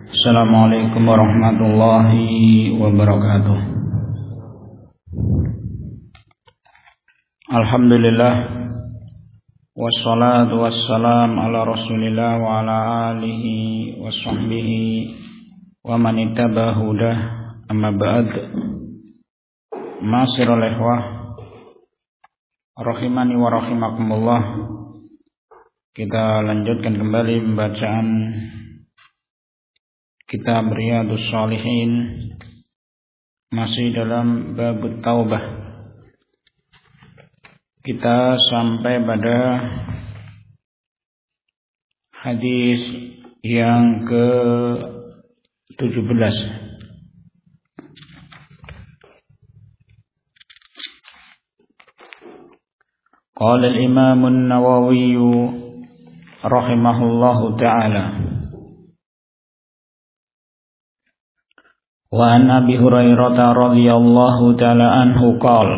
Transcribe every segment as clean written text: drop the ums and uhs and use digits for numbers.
Assalamualaikum warahmatullahi wabarakatuh. Alhamdulillah, wassalatu wassalam ala rasulillah wa ala alihi wa sahbihi wa man ittaba hudah, amma ba'd. Ma'asyiral ikhwah rahimani wa rahimakumullah. Kita lanjutkan kembali pembacaan Kitab Riyadhus Shalihin, masih dalam bab taubah. Kita sampai pada hadis yang ke-17. Qala al-Imam an-Nawawi rahimahullahu ta'ala, wa an Abi Hurairah radhiyallahu ta'ala anhu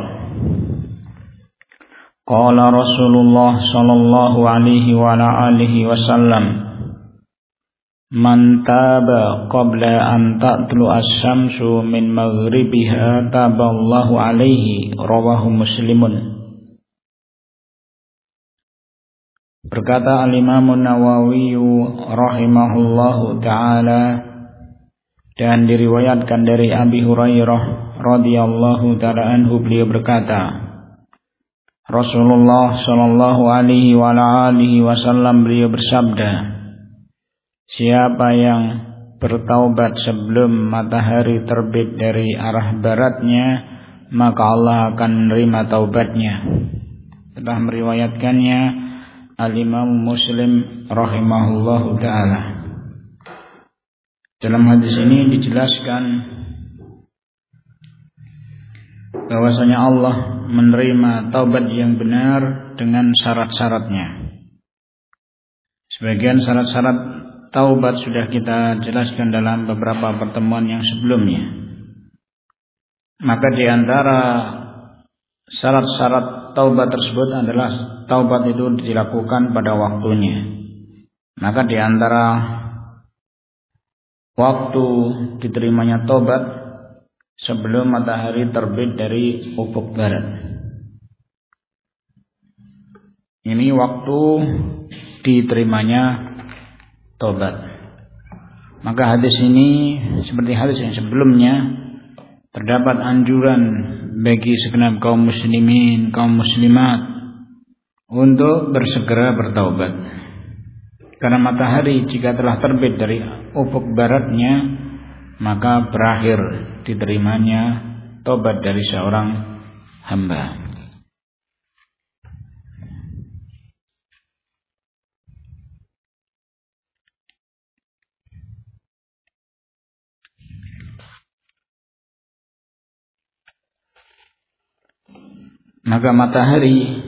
qala Rasulullah sallallahu alaihi wa ala alihi wasallam, man taba qabla an tatlu asy-syamsu min maghribiha taballahu alaihi, rawahu Muslimun. Berkata al-Imam an-Nawawi rahimahullahu ta'ala, dan diriwayatkan dari Abi Hurairah radhiyallahu ta'ala anhu, beliau berkata, Rasulullah sallallahu alaihi wa alihi wasallam beliau bersabda, siapa yang bertaubat sebelum matahari terbit dari arah baratnya, maka Allah akan menerima taubatnya. Telah meriwayatkannya al-Imam Muslim rahimahullahu ta'ala. Dalam hadis ini dijelaskan bahwasanya Allah menerima taubat yang benar dengan syarat-syaratnya. Sebagian syarat-syarat taubat sudah kita jelaskan dalam beberapa pertemuan yang sebelumnya. Maka di antara syarat-syarat taubat tersebut adalah taubat itu dilakukan pada waktunya. Maka di antara waktu diterimanya taubat sebelum matahari terbit dari ufuk barat. Ini waktu diterimanya taubat. Maka hadis ini seperti hadis yang sebelumnya, terdapat anjuran bagi segenap kaum muslimin, kaum muslimat untuk bersegera bertaubat. Karena matahari jika telah terbit dari ufuk baratnya, maka berakhir diterimanya taubat dari seorang hamba. Maka matahari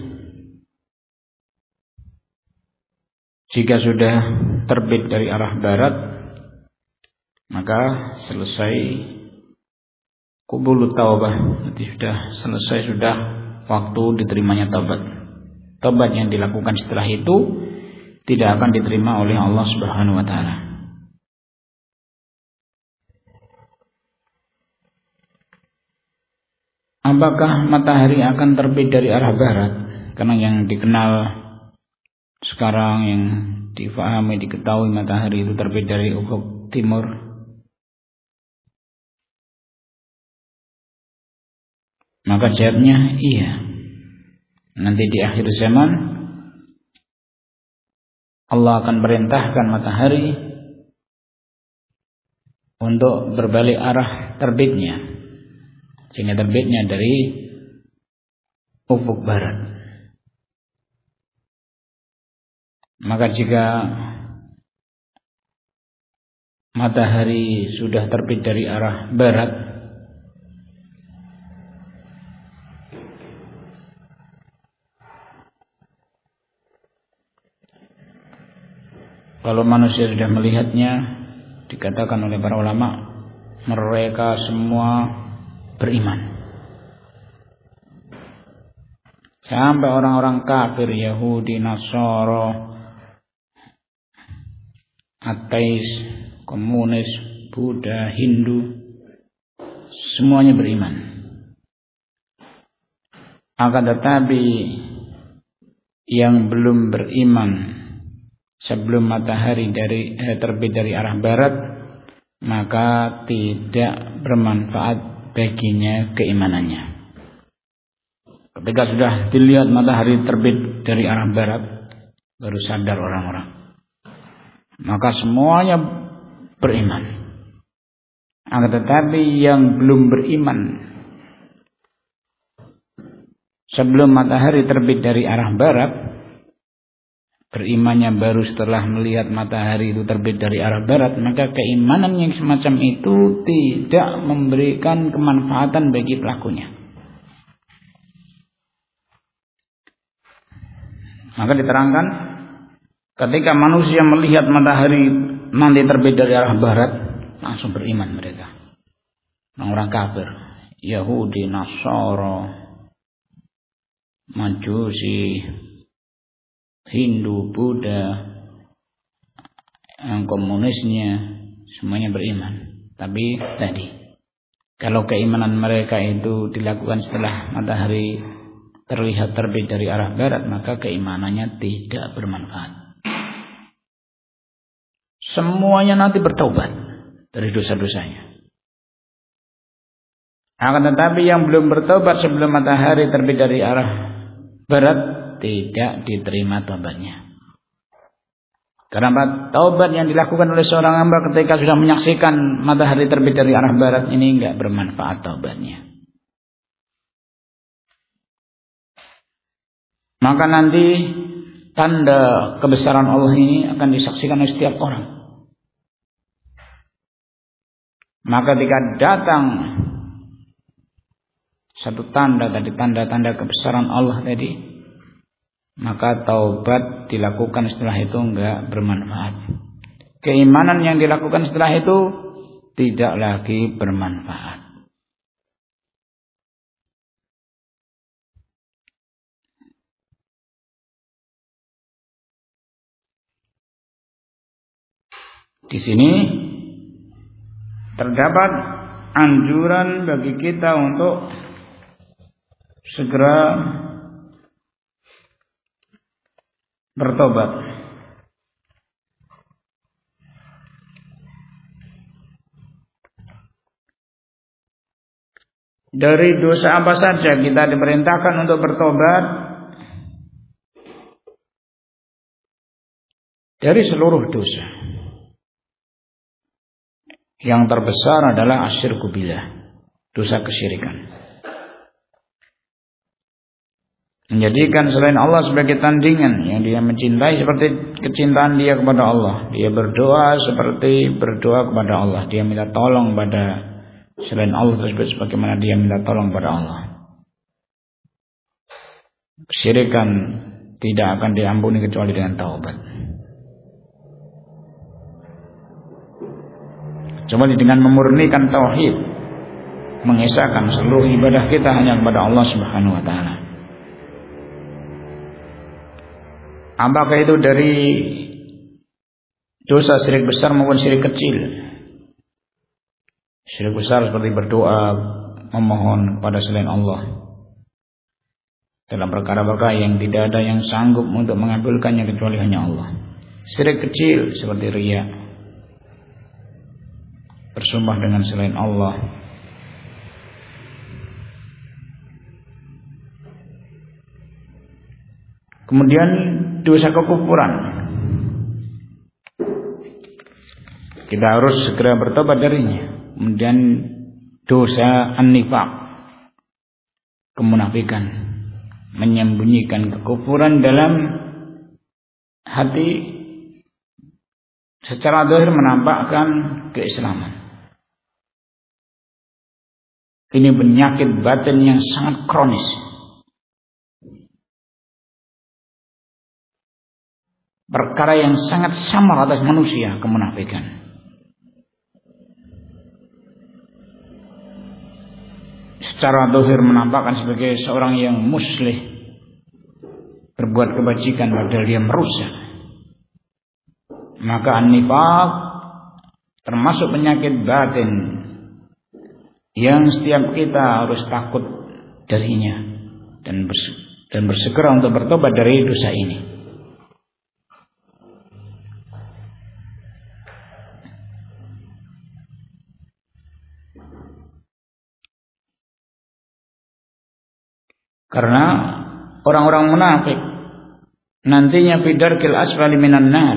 jika sudah terbit dari arah barat, maka selesai qubul taubah, berarti sudah selesai, sudah waktu diterimanya taubat. Taubat yang dilakukan setelah itu tidak akan diterima oleh Allah Subhanahu wa taala. Apakah matahari akan terbit dari arah barat? Karena yang dikenal sekarang, yang difahami, diketahui, matahari itu terbit dari ufuk timur. Maka jawabnya iya. Nanti di akhir zaman Allah akan perintahkan matahari untuk berbalik arah terbitnya, sehingga terbitnya dari ufuk barat. Maka jika matahari sudah terbit dari arah barat, kalau manusia sudah melihatnya, dikatakan oleh para ulama, mereka semua beriman. Sampai orang-orang kafir, Yahudi, Nasara, ateis, komunis, Buddha, Hindu, semuanya beriman. Akan tetapi yang belum beriman sebelum matahari terbit dari arah barat, maka tidak bermanfaat baginya keimanannya. Ketika sudah dilihat matahari terbit dari arah barat, baru sadar orang-orang. Maka semuanya beriman. Akan tetapi yang belum beriman sebelum matahari terbit dari arah barat, berimannya baru setelah melihat matahari itu terbit dari arah barat, maka keimanan yang semacam itu tidak memberikan kemanfaatan bagi pelakunya. Maka diterangkan, ketika manusia melihat matahari nanti terbit dari arah barat, langsung beriman mereka. Orang kafir, Yahudi, Nasara, Majusi, Hindu, Buddha, yang komunisnya, semuanya beriman. Tapi tadi, kalau keimanan mereka itu dilakukan setelah matahari terlihat terbit dari arah barat, maka keimanannya tidak bermanfaat. Semuanya nanti bertobat dari dosa-dosanya. Akan tetapi yang belum bertobat sebelum matahari terbit dari arah barat, tidak diterima taubatnya. Karena taubat yang dilakukan oleh seorang hamba ketika sudah menyaksikan matahari terbit dari arah barat ini enggak bermanfaat taubatnya. Maka nanti tanda kebesaran Allah ini akan disaksikan oleh setiap orang. Maka ketika datang satu tanda tadi, tanda-tanda kebesaran Allah tadi, maka taubat dilakukan setelah itu enggak bermanfaat. Keimanan yang dilakukan setelah itu tidak lagi bermanfaat. Di sini terdapat anjuran bagi kita untuk segera bertobat. Dari dosa apa saja kita diperintahkan untuk bertobat? Dari seluruh dosa. Yang terbesar adalah asyirku billah, dosa kesyirikan. Menjadikan selain Allah sebagai tandingan yang dia mencintai seperti kecintaan dia kepada Allah. Dia berdoa seperti berdoa kepada Allah. Dia minta tolong pada selain Allah tersebut sebagaimana dia minta tolong pada Allah. Kesyirikan tidak akan diampuni kecuali dengan taubat. Coba dengan memurnikan tauhid, mengesahkan seluruh ibadah kita hanya kepada Allah Subhanahu wa taala. Apakah itu dari dosa syirik besar maupun syirik kecil? Syirik besar seperti berdoa, memohon kepada selain Allah dalam perkara-perkara yang tidak ada yang sanggup untuk mengabulkannya kecuali hanya Allah. Syirik kecil seperti riya, bersumpah dengan selain Allah. Kemudian dosa kekufuran, kita harus segera bertobat darinya. Kemudian dosa an-nifaq, kemunafikan, menyembunyikan kekufuran dalam hati, secara zahir menampakkan keislaman. Ini penyakit batin yang sangat kronis. Perkara yang sangat samar atas manusia, kemunafikan. Secara zahir menampakkan sebagai seorang yang muslih, berbuat kebajikan padahal dia merusak. Maka an-nifaq termasuk penyakit batin yang setiap kita harus takut darinya dan bersegera untuk bertobat dari dosa ini. Karena orang-orang munafik nantinya fi darkil asfali minan nar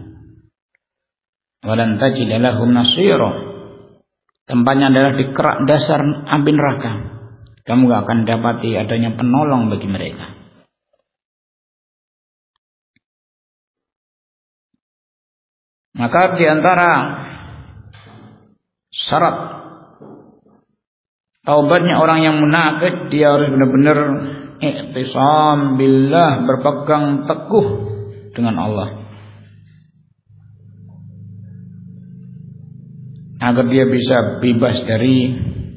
walan tajid lahum nasira. Tempatnya adalah di kerak dasar api neraka. Kamu gak akan dapati adanya penolong bagi mereka. Maka di antara syarat taubatnya orang yang munafik, dia harus benar-benar i'tisam billah, berpegang teguh dengan Allah, agar dia bisa bebas dari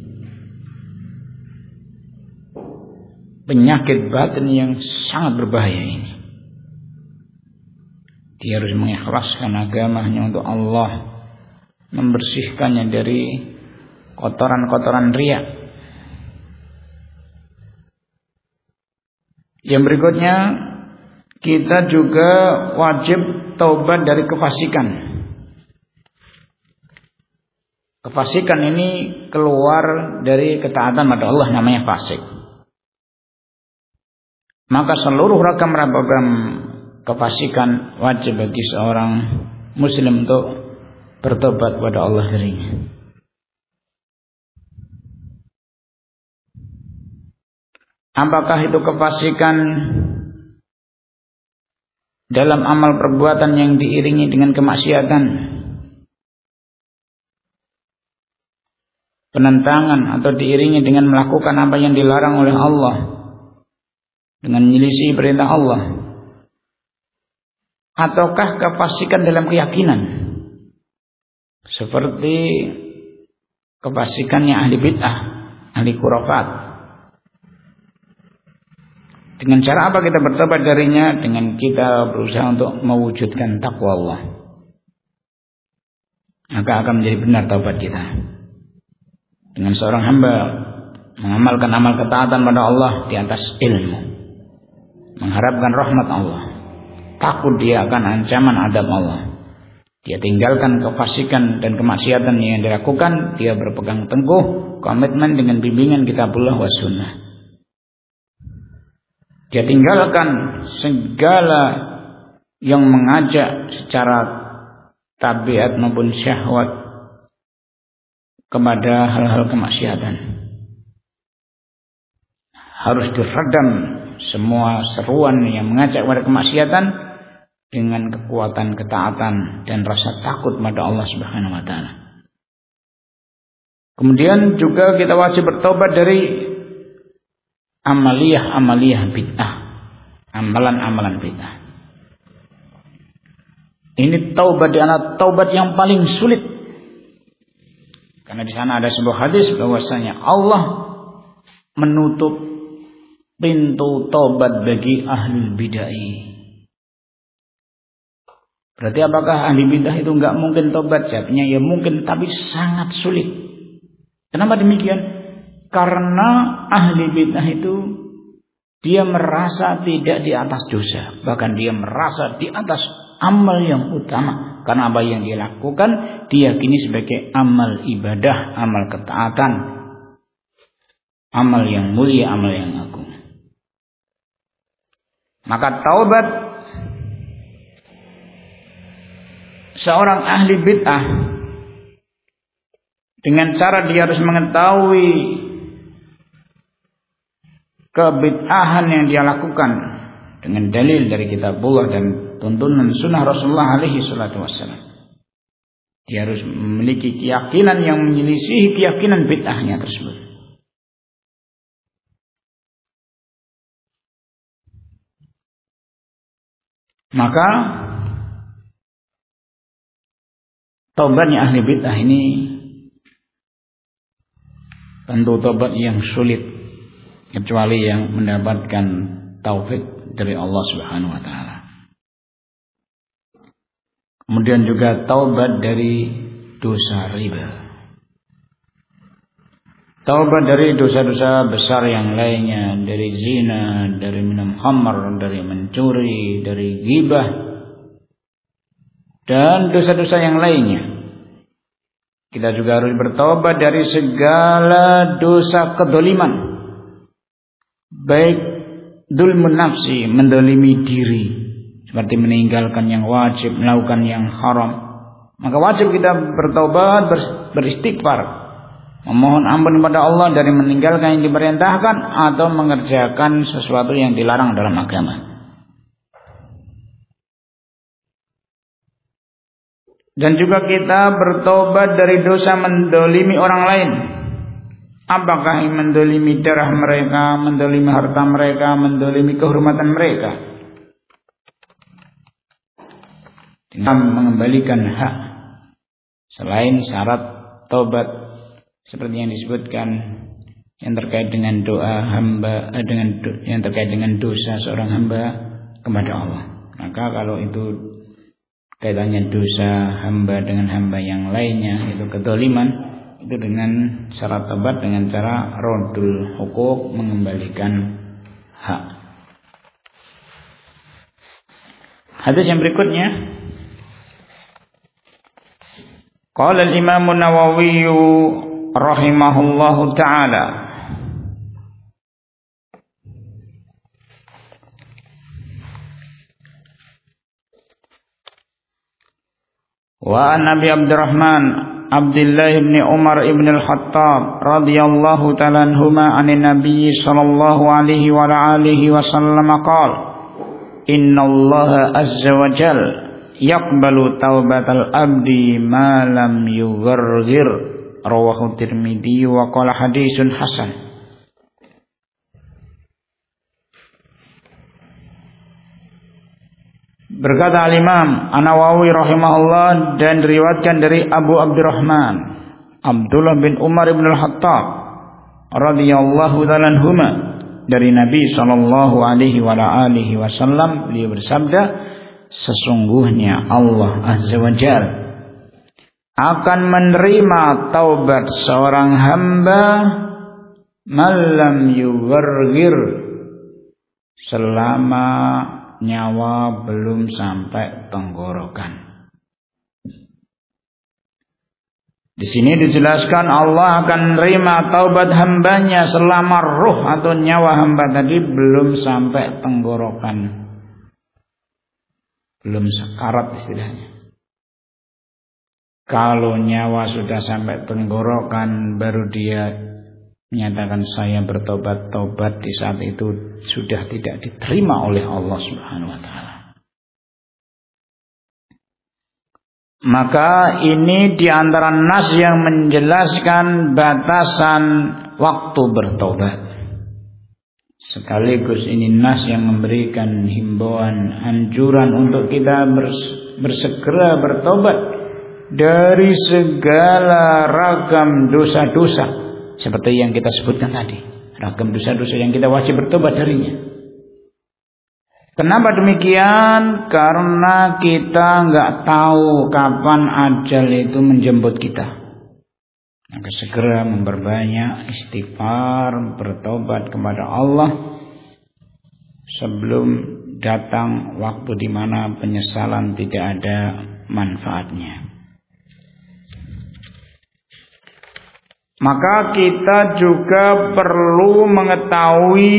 penyakit batin yang sangat berbahaya ini. Dia harus mengikhlaskan agamanya untuk Allah, membersihkannya dari kotoran-kotoran riya. Yang berikutnya, kita juga wajib taubat dari kefasikan. Kefasikan ini keluar dari ketaatan pada Allah, namanya fasik. Maka seluruh ragam-ragam kefasikan wajib bagi seorang muslim untuk bertobat pada Allah darinya. Apakah itu kefasikan dalam amal perbuatan yang diiringi dengan kemaksiatan, penentangan, atau diiringi dengan melakukan apa yang dilarang oleh Allah, dengan menyelisih perintah Allah, ataukah kefasikan dalam keyakinan seperti kefasikannya ahli bid'ah, ahli khurafat. Dengan cara apa kita bertobat darinya? Dengan kita berusaha untuk mewujudkan takwa Allah, maka akan menjadi benar taubat kita. Dengan seorang hamba mengamalkan amal ketaatan pada Allah di atas ilmu, mengharapkan rahmat Allah, takut dia akan ancaman adab Allah, dia tinggalkan kefasikan dan kemaksiatan yang dilakukan, dia berpegang teguh komitmen dengan bimbingan kitabullah wa sunnah. Dia tinggalkan segala yang mengajak secara tabiat maupun syahwat kepada hal-hal kemaksiatan. Harus diredam semua seruan yang mengajak kepada kemaksiatan dengan kekuatan ketaatan dan rasa takut pada Allah Subhanahu wa taala. Kemudian juga kita wajib bertobat dari amaliyah bid'ah, amalan-amalan bid'ah. Ini taubat di antara taubat yang paling sulit. Karena di sana ada sebuah hadis bahwasanya Allah menutup pintu taubat bagi ahli bid'ah. Berarti apakah ahli bid'ah itu enggak mungkin taubat? Jawabnya ya mungkin, tapi sangat sulit. Kenapa demikian? Karena ahli bid'ah itu dia merasa tidak di atas dosa, bahkan dia merasa di atas amal yang utama. Karena apa yang dia lakukan diyakini sebagai amal ibadah, amal ketaatan, amal yang mulia, amal yang agung. Maka taubat seorang ahli bid'ah dengan cara dia harus mengetahui kebid'ahan yang dia lakukan dengan dalil dari kitabullah dan tuntunan sunnah Rasulullah alaihi salatu wassalam. Dia harus memiliki keyakinan yang menyelisihi keyakinan bid'ahnya tersebut. Maka taubatnya ahli bid'ah ini tentu taubat yang sulit, kecuali yang mendapatkan taufik dari Allah Subhanahu wa taala. Kemudian juga taubat dari dosa riba. Taubat dari dosa-dosa besar yang lainnya, dari zina, dari minum khamar, dari mencuri, dari ghibah, dan dosa-dosa yang lainnya. Kita juga harus bertaubat dari segala dosa kedoliman, baik dzulmun nafsi, mendolimi diri, seperti meninggalkan yang wajib, melakukan yang haram. Maka wajib kita bertaubat, beristighfar, memohon ampun kepada Allah dari meninggalkan yang diperintahkan atau mengerjakan sesuatu yang dilarang dalam agama. Dan juga kita bertobat dari dosa mendolimi orang lain. Apakah mendolimi darah mereka, mendolimi harta mereka, mendolimi kehormatan mereka, dengan mengembalikan hak selain syarat taubat seperti yang disebutkan yang terkait dengan doa hamba, yang terkait dengan dosa seorang hamba kepada Allah. Maka kalau itu kaitannya dosa hamba dengan hamba yang lainnya, itu kedzaliman, itu dengan syarat taubat dengan cara radul hukuk, mengembalikan hak. Hadis yang berikutnya, qala al-Imam an-Nawawi rahimahullahu taala, wa an Abi Abdurrahman Abdullah bin Umar ibn al-Khattab radhiyallahu ta'ala anhuma anin Nabi sallallahu alaihi wa alihi wasallam qala innallaha azza wa jalla yaqbalu taubatal abdi ma lam yughargir, rawahu Tirmidzi wa qala hadisun hasan. Berkata al-Imam An-Nawawi rahimahullah, dan diriwayatkan dari Abu Abdurrahman Abdullah bin Umar ibn al-Khattab radhiyallahu ta'ala anhuma, dari Nabi sallallahu alaihi wa alihi wasallam, beliau bersabda, sesungguhnya Allah Azza wa Jalla akan menerima taubat seorang hamba malam yughargir, selama nyawa belum sampai tenggorokan. Di sini dijelaskan Allah akan menerima taubat hambanya selama ruh atau nyawa hamba tadi belum sampai tenggorokan, belum sekarat istilahnya. Kalau nyawa sudah sampai tenggorokan, baru dia menyatakan saya bertobat. Tobat di saat itu sudah tidak diterima oleh Allah Subhanahu wa taala. Maka ini di antara nas yang menjelaskan batasan waktu bertobat. Sekaligus ini nas yang memberikan himbauan, anjuran untuk kita bersegera bertobat dari segala ragam dosa-dosa seperti yang kita sebutkan tadi, ragam dosa-dosa yang kita wajib bertobat darinya. Kenapa demikian? Karena kita nggak tahu kapan ajal itu menjemput kita. Maka segera memperbanyak istighfar, bertobat kepada Allah sebelum datang waktu di mana penyesalan tidak ada manfaatnya. Maka kita juga perlu mengetahui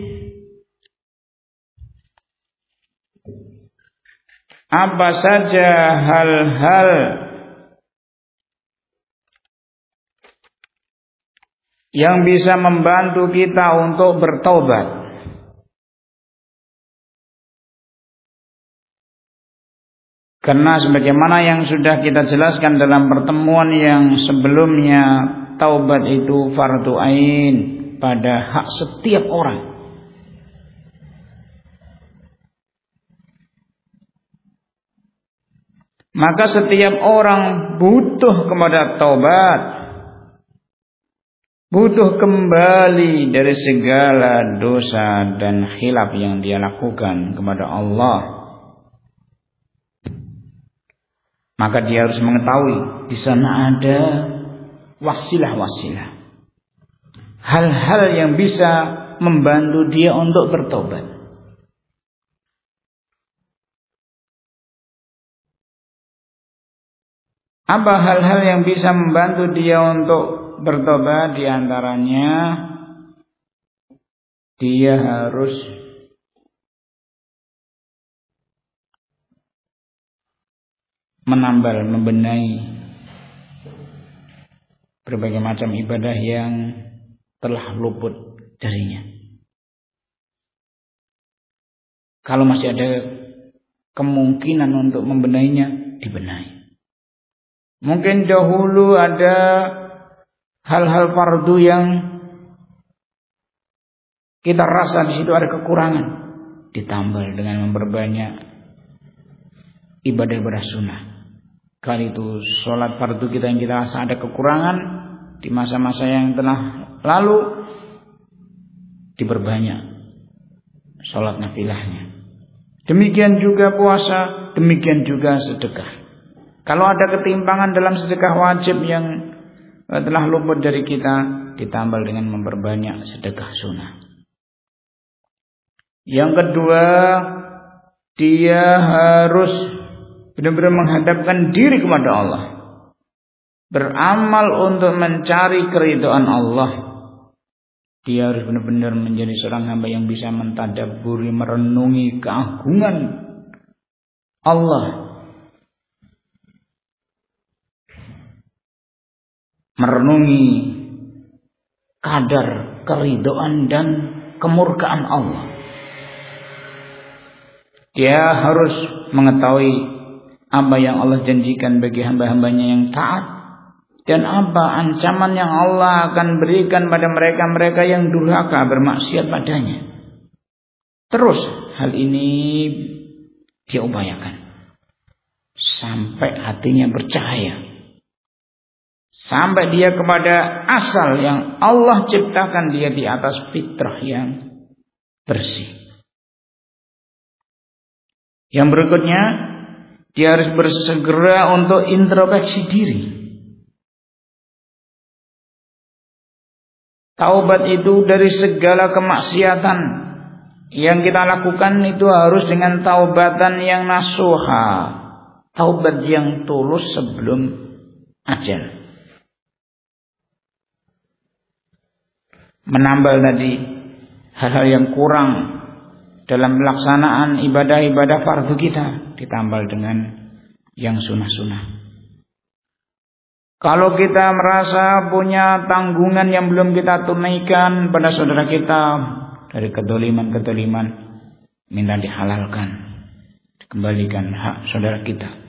apa saja hal-hal yang bisa membantu kita untuk bertobat. Karena sebagaimana yang sudah kita jelaskan dalam pertemuan yang sebelumnya, taubat itu fardu ain pada hak setiap orang. Maka setiap orang butuh kepada taubat, butuh kembali dari segala dosa dan khilaf yang dia lakukan kepada Allah. maka dia harus mengetahui di sana ada wasilah-wasilah, hal-hal yang bisa membantu dia untuk bertobat. Apa hal-hal yang bisa membantu dia untuk bertobat? Di antaranya dia harus menambal, membenahi berbagai macam ibadah yang telah luput darinya. Kalau masih ada kemungkinan untuk membenahinya, dibenahi. Mungkin dahulu ada hal-hal fardu yang kita rasa di situ ada kekurangan, ditambal dengan memperbanyak ibadah-ibadah sunnah. Kali itu sholat fardu kita yang kita rasa ada kekurangan di masa-masa yang telah lalu, diperbanyak sholat nafilahnya. Demikian juga puasa, demikian juga sedekah. Kalau ada ketimpangan dalam sedekah wajib yang telah luput dari kita, ditambal dengan memperbanyak sedekah sunnah. Yang kedua, dia harus benar-benar menghadapkan diri kepada Allah, beramal untuk mencari keridhaan Allah. Dia harus benar-benar menjadi seorang hamba yang bisa mentadabburi, merenungi keagungan Allah, merenungi kadar keridhaan dan kemurkaan Allah. Dia harus mengetahui apa yang Allah janjikan bagi hamba-hambanya yang taat, dan apa ancaman yang Allah akan berikan pada mereka-mereka yang durhaka bermaksiat padanya. Terus hal ini dia upayakan sampai hatinya bercahaya, sampai dia kepada asal yang Allah ciptakan dia di atas fitrah yang bersih. Yang berikutnya, dia harus bersegera untuk introspeksi diri. Taubat itu dari segala kemaksiatan yang kita lakukan itu harus dengan taubatan yang nasuha, taubat yang tulus sebelum ajal. Menambal tadi hal-hal yang kurang dalam pelaksanaan ibadah-ibadah fardu kita, ditambal dengan yang sunnah-sunnah. Kalau kita merasa punya tanggungan yang belum kita tunaikan pada saudara kita dari kedoliman-kedoliman, minta dihalalkan, dikembalikan hak saudara kita.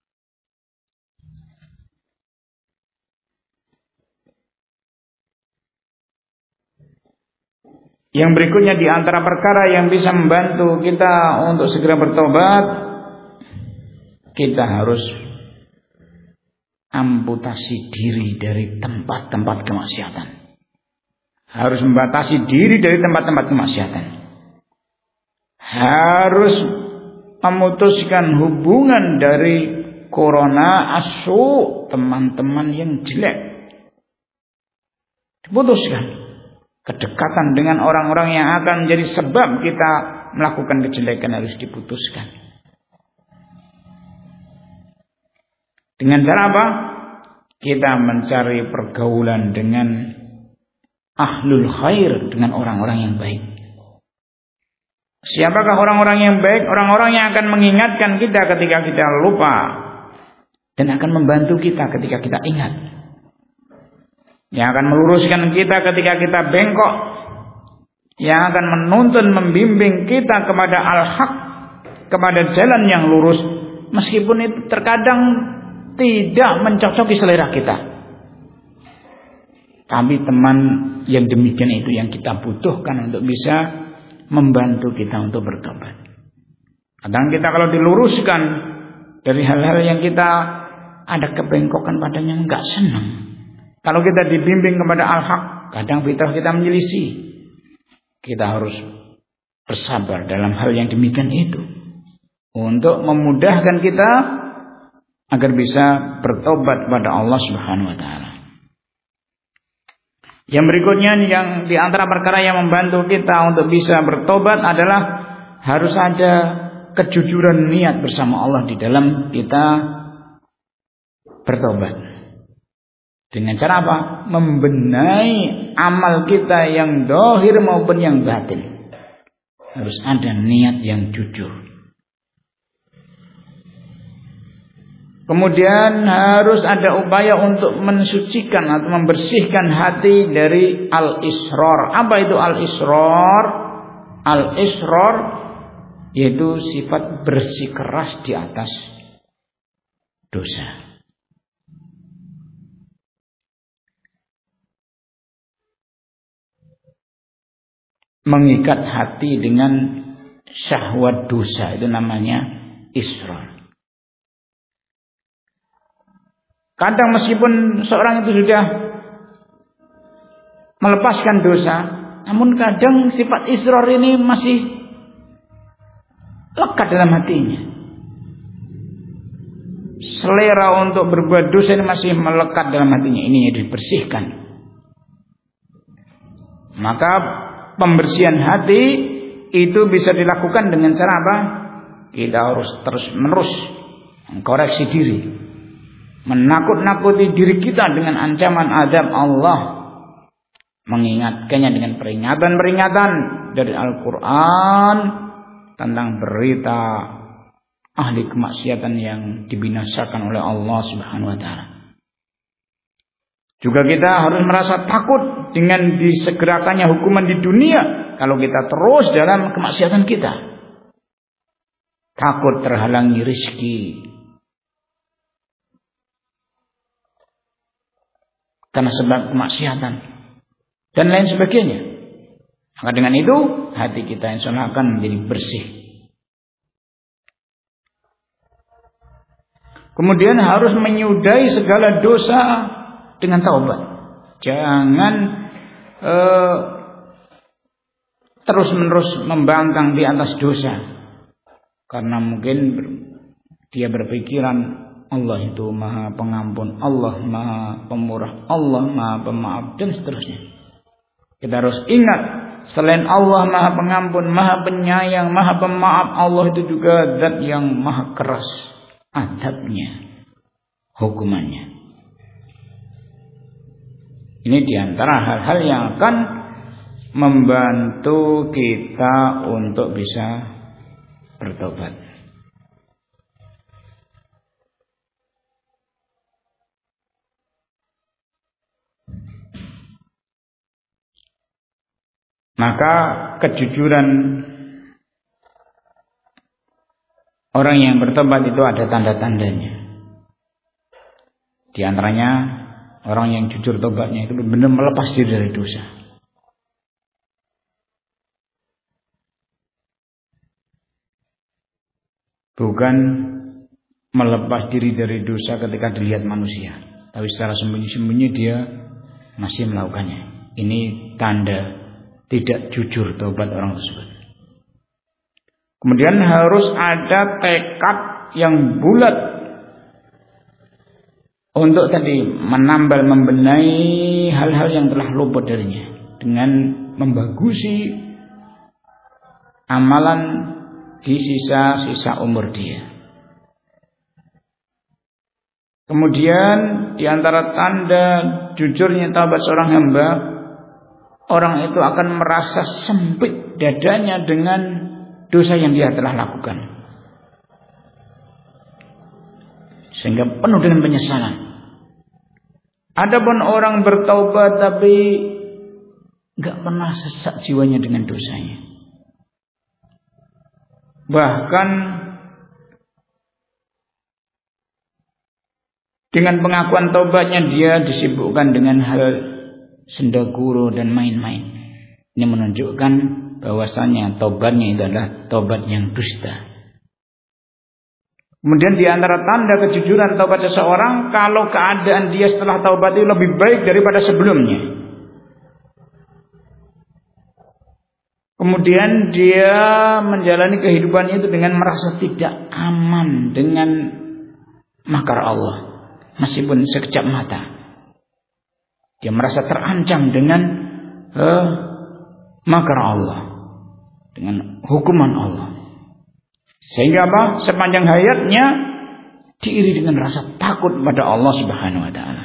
Yang berikutnya di antara perkara yang bisa membantu kita untuk segera bertobat, kita harus amputasi diri dari tempat-tempat kemaksiatan. Harus membatasi diri dari tempat-tempat kemaksiatan. Harus memutuskan hubungan dari corona asu, teman-teman yang jelek. Diputuskan. Kedekatan dengan orang-orang yang akan menjadi sebab kita melakukan kejelekan harus diputuskan. Dengan cara apa? Kita mencari pergaulan dengan ahlul khair, dengan orang-orang yang baik. Siapakah orang-orang yang baik? Orang-orang yang akan mengingatkan kita ketika kita lupa, dan akan membantu kita ketika kita ingat, yang akan meluruskan kita ketika kita bengkok, yang akan menuntun, membimbing kita kepada al-haq, kepada jalan yang lurus, meskipun itu terkadang tidak mencocoki selera kita. Tapi teman yang demikian itu yang kita butuhkan untuk bisa membantu kita untuk bertobat. Kadang kita kalau diluruskan dari hal-hal yang kita ada kebengkokan padanya, enggak senang. Kalau kita dibimbing kepada al-haq, kadang fitrah kita menyelisih. Kita harus bersabar dalam hal yang demikian itu, untuk memudahkan kita agar bisa bertobat kepada Allah Subhanahu wa taala. Yang berikutnya, yang di antara perkara yang membantu kita untuk bisa bertobat adalah harus ada kejujuran niat bersama Allah di dalam kita bertobat. Dengan cara apa? Membenahi amal kita yang zahir maupun yang batin. Harus ada niat yang jujur. Kemudian harus ada upaya untuk mensucikan atau membersihkan hati dari al-israr. Apa itu al-israr? Al-israr yaitu sifat bersikeras di atas dosa. Mengikat hati dengan syahwat dosa, itu namanya israr. Kadang meskipun seorang itu sudah melepaskan dosa, namun kadang sifat israr ini masih lekat dalam hatinya. Selera untuk berbuat dosa ini masih melekat dalam hatinya. Ini yang dibersihkan. Maka pembersihan hati itu bisa dilakukan dengan cara apa? Kita harus terus-menerus mengkoreksi diri, menakut-nakuti diri kita dengan ancaman azab Allah, mengingatkannya dengan peringatan-peringatan dari Al-Quran tentang berita ahli kemaksiatan yang dibinasakan oleh Allah Subhanahu wa taala. Juga kita harus merasa takut dengan disegerakannya hukuman di dunia kalau kita terus dalam kemaksiatan kita. Takut terhalangi rezeki, karena sebab kemaksiatan dan lain sebagainya. Maka dengan itu hati kita insyaallah akan menjadi bersih. Kemudian harus menyudahi segala dosa dengan taubat. Jangan terus-menerus membangkang di atas dosa, karena mungkin dia berpikiran Allah itu maha pengampun, Allah maha pemurah, Allah maha pemaaf, dan seterusnya. Kita harus ingat, selain Allah maha pengampun, maha penyayang, maha pemaaf, Allah itu juga zat yang maha keras azabnya, hukumannya. Ini diantara hal-hal yang akan membantu kita untuk bisa bertobat. Maka kejujuran orang yang bertobat itu ada tanda-tandanya. Di antaranya orang yang jujur tobatnya itu benar-benar melepas diri dari dosa. Bukan melepas diri dari dosa ketika dilihat manusia, tapi secara sembunyi-sembunyi dia masih melakukannya. Ini tanda tidak jujur tobat orang tersebut. Kemudian harus ada tekad yang bulat untuk tadi menambal, membenahi hal-hal yang telah luput darinya dengan membagusi amalan di sisa-sisa umur dia. Kemudian di antara tanda jujurnya taubat seorang hamba, orang itu akan merasa sempit dadanya dengan dosa yang dia telah lakukan, sehingga penuh dengan penyesalan. Adapun orang bertaubat tapi enggak pernah sesak jiwanya dengan dosanya, bahkan dengan pengakuan taubatnya dia disibukkan dengan hal sendaguro dan main-main. Ini menunjukkan bahwasanya taubatnya itu adalah taubat yang dusta. Kemudian di antara tanda kejujuran taubat seseorang, kalau keadaan dia setelah taubat itu lebih baik daripada sebelumnya. Kemudian dia menjalani kehidupannya itu dengan merasa tidak aman, dengan makar Allah, meskipun sekejap mata. Dia merasa terancam dengan makar Allah, dengan hukuman Allah. Sehingga apa? Sepanjang hayatnya diiringi dengan rasa takut pada Allah Subhanahu wa taala.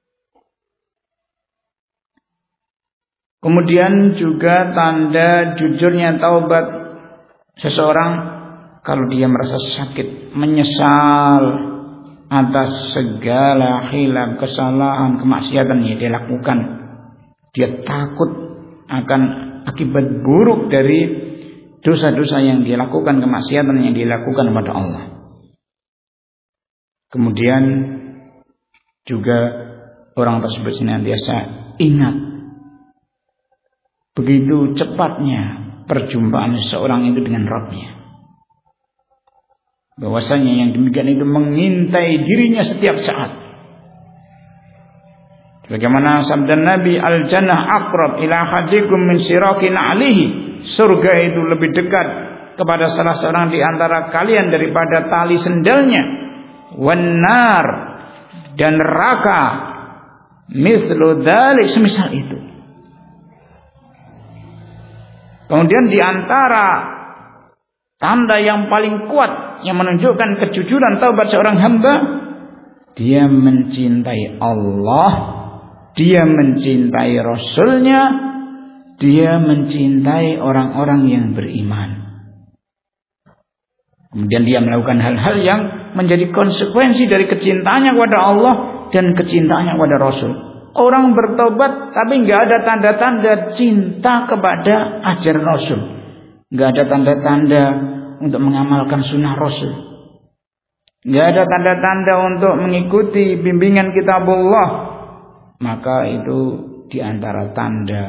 Kemudian juga tanda jujurnya taubat seseorang kalau dia merasa sakit, menyesal atas segala khilaf, kesalahan, kemaksiatan yang dia lakukan. Dia takut akan akibat buruk dari dosa-dosa yang dia lakukan, kemaksiatan yang dia lakukan kepada Allah. Kemudian juga orang tersebut senantiasa ingat begitu cepatnya perjumpaan seseorang itu dengan Rabb-nya. Bahwasanya yang demikian itu mengintai dirinya setiap saat. Bagaimana sabda Nabi, al-jannah aqrab ila ahadikum min sirakin alihi. Surga itu lebih dekat kepada salah seorang di antara kalian daripada tali sendalnya. Wan nar, dan neraka mislu dzalik, semisal itu. Kemudian di antara tanda yang paling kuat yang menunjukkan kejujuran taubat seorang hamba, dia mencintai Allah, dia mencintai Rasulnya, dia mencintai orang-orang yang beriman. Kemudian dia melakukan hal-hal yang menjadi konsekuensi dari kecintaannya kepada Allah dan kecintaannya kepada Rasul. Orang bertobat tapi nggak ada tanda-tanda cinta kepada ajaran Rasul, nggak ada tanda-tanda untuk mengamalkan sunnah Rasul, nggak ada tanda-tanda untuk mengikuti bimbingan kitabullah, maka itu diantara tanda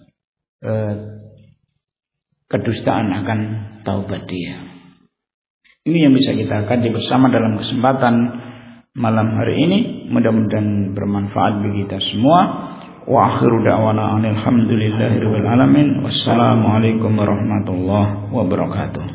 kedustaan akan taubat dia. Ini yang bisa kita kaji bersama dalam kesempatan malam hari ini. Mudah-mudahan bermanfaat bagi kita semua. Wa akhiru da'wana alhamdulillahirabbil alamin. Wassalamualaikum warahmatullahi wabarakatuh.